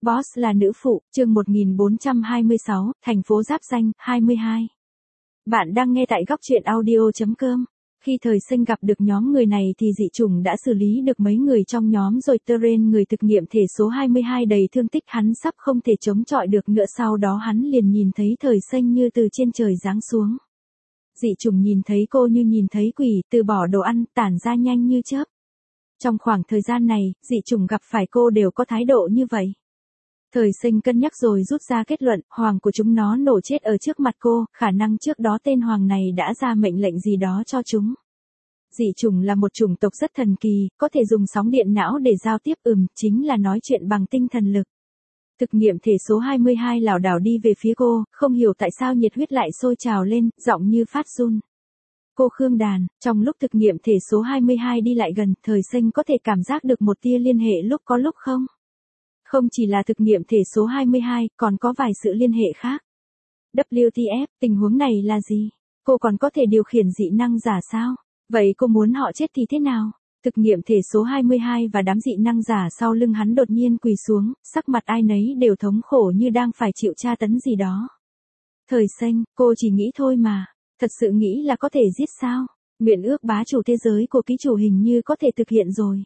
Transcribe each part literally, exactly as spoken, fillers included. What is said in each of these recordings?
Boss là nữ phụ, chương một nghìn bốn trăm hai mươi sáu, thành phố Giáp Ranh, hai mươi hai. Bạn đang nghe tại góc truyện audio chấm com. Khi Thời Sinh gặp được nhóm người này thì dị chủng đã xử lý được mấy người trong nhóm rồi. Terrain, người thực nghiệm thể số hai mươi hai đầy thương tích, hắn sắp không thể chống chọi được nữa. Sau đó hắn liền nhìn thấy Thời Sinh như từ trên trời giáng xuống. Dị chủng nhìn thấy cô như nhìn thấy quỷ, từ bỏ đồ ăn, tản ra nhanh như chớp. Trong khoảng thời gian này, dị chủng gặp phải cô đều có thái độ như vậy. Thời Sinh cân nhắc rồi rút ra kết luận, hoàng của chúng nó nổ chết ở trước mặt cô, khả năng trước đó tên hoàng này đã ra mệnh lệnh gì đó cho chúng. Dị chủng là một chủng tộc rất thần kỳ, có thể dùng sóng điện não để giao tiếp, ừm, chính là nói chuyện bằng tinh thần lực. Thực nghiệm thể số hai mươi hai lảo đảo đi về phía cô, không hiểu tại sao nhiệt huyết lại sôi trào lên, giọng như phát run. Cô Khương Đàn, trong lúc thực nghiệm thể số hai mươi hai đi lại gần, Thời Sinh có thể cảm giác được một tia liên hệ lúc có lúc không. Không chỉ là thực nghiệm thể số hai mươi hai, còn có vài sự liên hệ khác. vê kép tê ép, tình huống này là gì? Cô còn có thể điều khiển dị năng giả sao? Vậy cô muốn họ chết thì thế nào? Thực nghiệm thể số hai mươi hai và đám dị năng giả sau lưng hắn đột nhiên quỳ xuống, sắc mặt ai nấy đều thống khổ như đang phải chịu tra tấn gì đó. Thời Sinh, cô chỉ nghĩ thôi mà. Thật sự nghĩ là có thể giết sao? Nguyện ước bá chủ thế giới của ký chủ hình như có thể thực hiện rồi.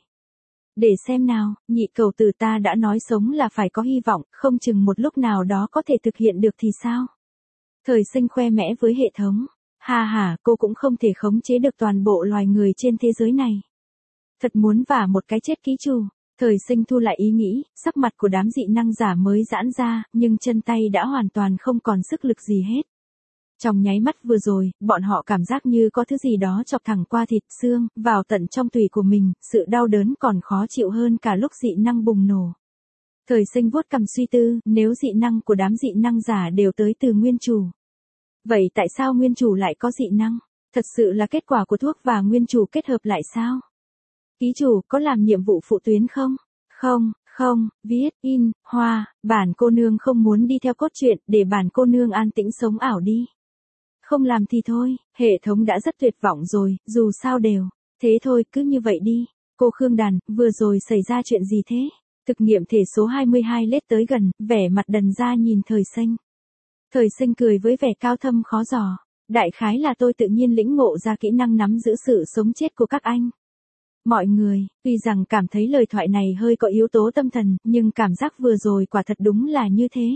Để xem nào, nhị cầu tử ta đã nói sống là phải có hy vọng, không chừng một lúc nào đó có thể thực hiện được thì sao? Thời Sinh khoe mẽ với hệ thống. Ha ha, cô cũng không thể khống chế được toàn bộ loài người trên thế giới này. Thật muốn vả một cái chết ký chủ. Thời Sinh thu lại ý nghĩ, sắc mặt của đám dị năng giả mới giãn ra, nhưng chân tay đã hoàn toàn không còn sức lực gì hết. Trong nháy mắt vừa rồi, bọn họ cảm giác như có thứ gì đó chọc thẳng qua thịt xương, vào tận trong tủy của mình, sự đau đớn còn khó chịu hơn cả lúc dị năng bùng nổ. Thời Sinh vuốt cằm suy tư, nếu dị năng của đám dị năng giả đều tới từ nguyên chủ. Vậy tại sao nguyên chủ lại có dị năng? Thật sự là kết quả của thuốc và nguyên chủ kết hợp lại sao? Ký chủ, có làm nhiệm vụ phụ tuyến không? Không, không, viết, in, hoa, bản cô nương không muốn đi theo cốt truyện, để bản cô nương an tĩnh sống ảo đi. Không làm thì thôi, hệ thống đã rất tuyệt vọng rồi, dù sao đều. Thế thôi, cứ như vậy đi. Cô Khương Đàn, vừa rồi xảy ra chuyện gì thế? Thực nghiệm thể số hai mươi hai lết tới gần, vẻ mặt đần ra nhìn Thời Sinh. Thời Sinh cười với vẻ cao thâm khó dò. Đại khái là tôi tự nhiên lĩnh ngộ ra kỹ năng nắm giữ sự sống chết của các anh. Mọi người, tuy rằng cảm thấy lời thoại này hơi có yếu tố tâm thần, nhưng cảm giác vừa rồi quả thật đúng là như thế.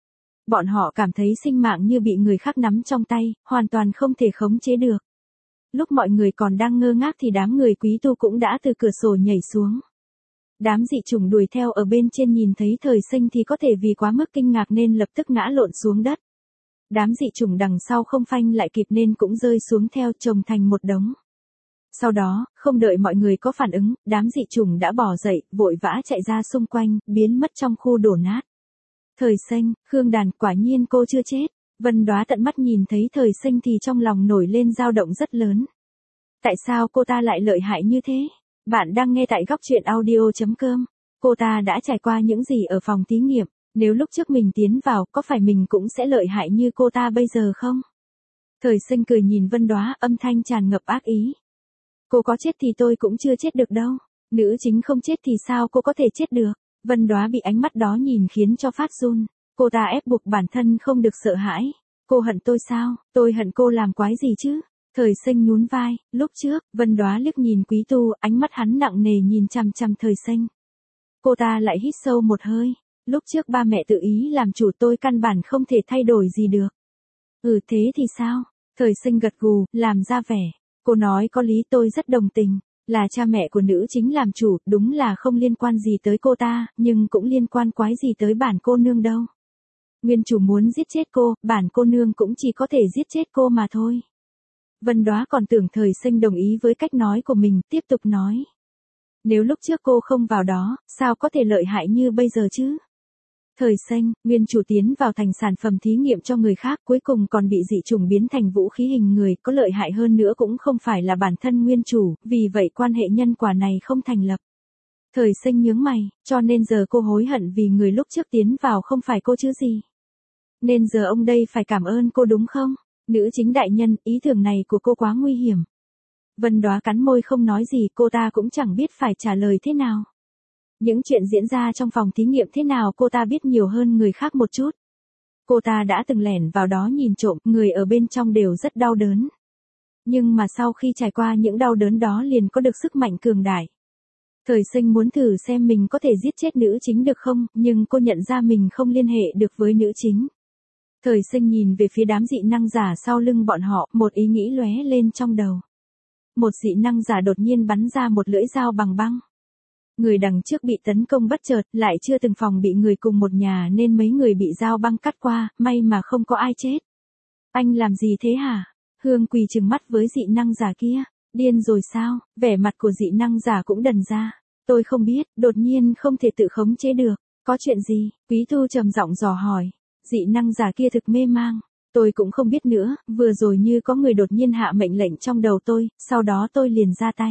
Bọn họ cảm thấy sinh mạng như bị người khác nắm trong tay, hoàn toàn không thể khống chế được. Lúc mọi người còn đang ngơ ngác thì đám người quý tu cũng đã từ cửa sổ nhảy xuống. Đám dị chủng đuổi theo ở bên trên nhìn thấy Thời Sinh thì có thể vì quá mức kinh ngạc nên lập tức ngã lộn xuống đất. Đám dị chủng đằng sau không phanh lại kịp nên cũng rơi xuống theo, chồng thành một đống. Sau đó, không đợi mọi người có phản ứng, đám dị chủng đã bỏ dậy, vội vã chạy ra xung quanh, biến mất trong khu đổ nát. Thời Sinh, Khương Đàn, quả nhiên cô chưa chết. Vân Đóa tận mắt nhìn thấy Thời Sinh thì trong lòng nổi lên dao động rất lớn. Tại sao cô ta lại lợi hại như thế? Bạn đang nghe tại góc truyện audio chấm com. Cô ta đã trải qua những gì ở phòng thí nghiệm? Nếu lúc trước mình tiến vào, có phải mình cũng sẽ lợi hại như cô ta bây giờ không? Thời Sinh cười nhìn Vân Đóa, âm thanh tràn ngập ác ý. Cô có chết thì tôi cũng chưa chết được đâu. Nữ chính không chết thì sao cô có thể chết được? Vân Đóa bị ánh mắt đó nhìn khiến cho phát run. Cô ta ép buộc bản thân không được sợ hãi. Cô hận tôi sao? Tôi hận cô làm quái gì chứ? Thời Sinh nhún vai. Lúc trước, Vân Đóa liếc nhìn Quý Tu, ánh mắt hắn nặng nề nhìn chằm chằm Thời Sinh. Cô ta lại hít sâu một hơi. Lúc trước ba mẹ tự ý làm chủ, tôi căn bản không thể thay đổi gì được. Ừ, thế thì sao? Thời Sinh gật gù, làm ra vẻ. Cô nói có lý, tôi rất đồng tình. Là cha mẹ của nữ chính làm chủ, đúng là không liên quan gì tới cô ta, nhưng cũng liên quan quái gì tới bản cô nương đâu. Nguyên chủ muốn giết chết cô, bản cô nương cũng chỉ có thể giết chết cô mà thôi. Vân Đóa còn tưởng Thời Sinh đồng ý với cách nói của mình, tiếp tục nói. Nếu lúc trước cô không vào đó, sao có thể lợi hại như bây giờ chứ? Thời Sinh, nguyên chủ tiến vào thành sản phẩm thí nghiệm cho người khác, cuối cùng còn bị dị chủng biến thành vũ khí hình người, có lợi hại hơn nữa cũng không phải là bản thân nguyên chủ, vì vậy quan hệ nhân quả này không thành lập. Thời Sinh nhướng mày, cho nên giờ cô hối hận vì người lúc trước tiến vào không phải cô chứ gì. Nên giờ ông đây phải cảm ơn cô đúng không? Nữ chính đại nhân, ý tưởng này của cô quá nguy hiểm. Vân Đóa cắn môi không nói gì, cô ta cũng chẳng biết phải trả lời thế nào. Những chuyện diễn ra trong phòng thí nghiệm thế nào cô ta biết nhiều hơn người khác một chút. Cô ta đã từng lẻn vào đó nhìn trộm, người ở bên trong đều rất đau đớn. Nhưng mà sau khi trải qua những đau đớn đó liền có được sức mạnh cường đại. Thời sinh muốn thử xem mình có thể giết chết nữ chính được không, nhưng cô nhận ra mình không liên hệ được với nữ chính. Thời sinh nhìn về phía đám dị năng giả sau lưng bọn họ, một ý nghĩ lóe lên trong đầu. Một dị năng giả đột nhiên bắn ra một lưỡi dao bằng băng. Người đằng trước bị tấn công bất chợt, lại chưa từng phòng bị người cùng một nhà nên mấy người bị dao băng cắt qua, may mà không có ai chết. Anh làm gì thế hả? Hương Quỳ trừng mắt với dị năng giả kia. Điên rồi sao? Vẻ mặt của dị năng giả cũng đần ra. Tôi không biết, đột nhiên không thể tự khống chế được. Có chuyện gì? Quý Thu trầm giọng dò hỏi. Dị năng giả kia thực mê mang. Tôi cũng không biết nữa, vừa rồi như có người đột nhiên hạ mệnh lệnh trong đầu tôi, sau đó tôi liền ra tay.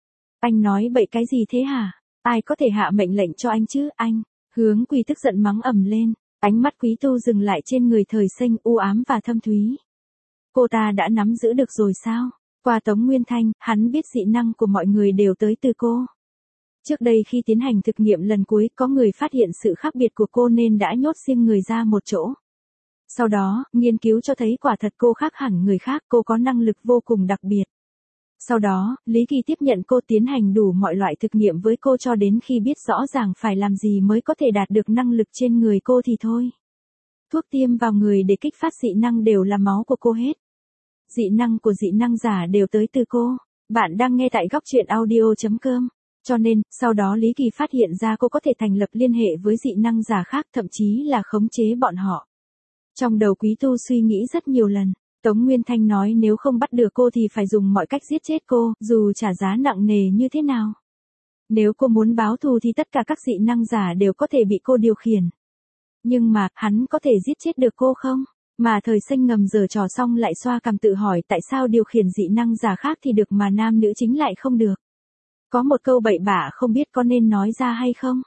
Anh nói bậy cái gì thế hả? Ai có thể hạ mệnh lệnh cho anh chứ, anh? Hướng Quỳ tức giận mắng ầm lên. Ánh mắt Quý Tu dừng lại trên người Thời Sinh u ám và thâm thúy. Cô ta đã nắm giữ được rồi sao? Qua Tống Nguyên Thanh, hắn biết dị năng của mọi người đều tới từ cô. Trước đây khi tiến hành thực nghiệm lần cuối, có người phát hiện sự khác biệt của cô nên đã nhốt riêng người ra một chỗ. Sau đó, nghiên cứu cho thấy quả thật cô khác hẳn người khác, cô có năng lực vô cùng đặc biệt. Sau đó, Lý Kỳ tiếp nhận cô tiến hành đủ mọi loại thực nghiệm với cô cho đến khi biết rõ ràng phải làm gì mới có thể đạt được năng lực trên người cô thì thôi. Thuốc tiêm vào người để kích phát dị năng đều là máu của cô hết. Dị năng của dị năng giả đều tới từ cô. Bạn đang nghe tại góc truyện audio chấm com. Cho nên, sau đó Lý Kỳ phát hiện ra cô có thể thành lập liên hệ với dị năng giả khác, thậm chí là khống chế bọn họ. Trong đầu Quý Tu suy nghĩ rất nhiều lần. Tống Nguyên Thanh nói nếu không bắt được cô thì phải dùng mọi cách giết chết cô, dù trả giá nặng nề như thế nào. Nếu cô muốn báo thù thì tất cả các dị năng giả đều có thể bị cô điều khiển. Nhưng mà, hắn có thể giết chết được cô không? Mà Thời Sinh ngầm giở trò xong lại xoa cằm tự hỏi tại sao điều khiển dị năng giả khác thì được mà nam nữ chính lại không được. Có một câu bậy bạ không biết có nên nói ra hay không?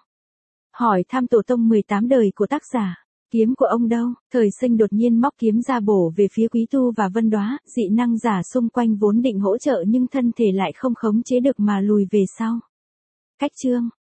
Hỏi thăm tổ tông mười tám đời của tác giả. Kiếm của ông đâu? Thời Sinh đột nhiên móc kiếm ra bổ về phía Quý Tu và Vân Đóa, dị năng giả xung quanh vốn định hỗ trợ nhưng thân thể lại không khống chế được mà lùi về sau. Cách chương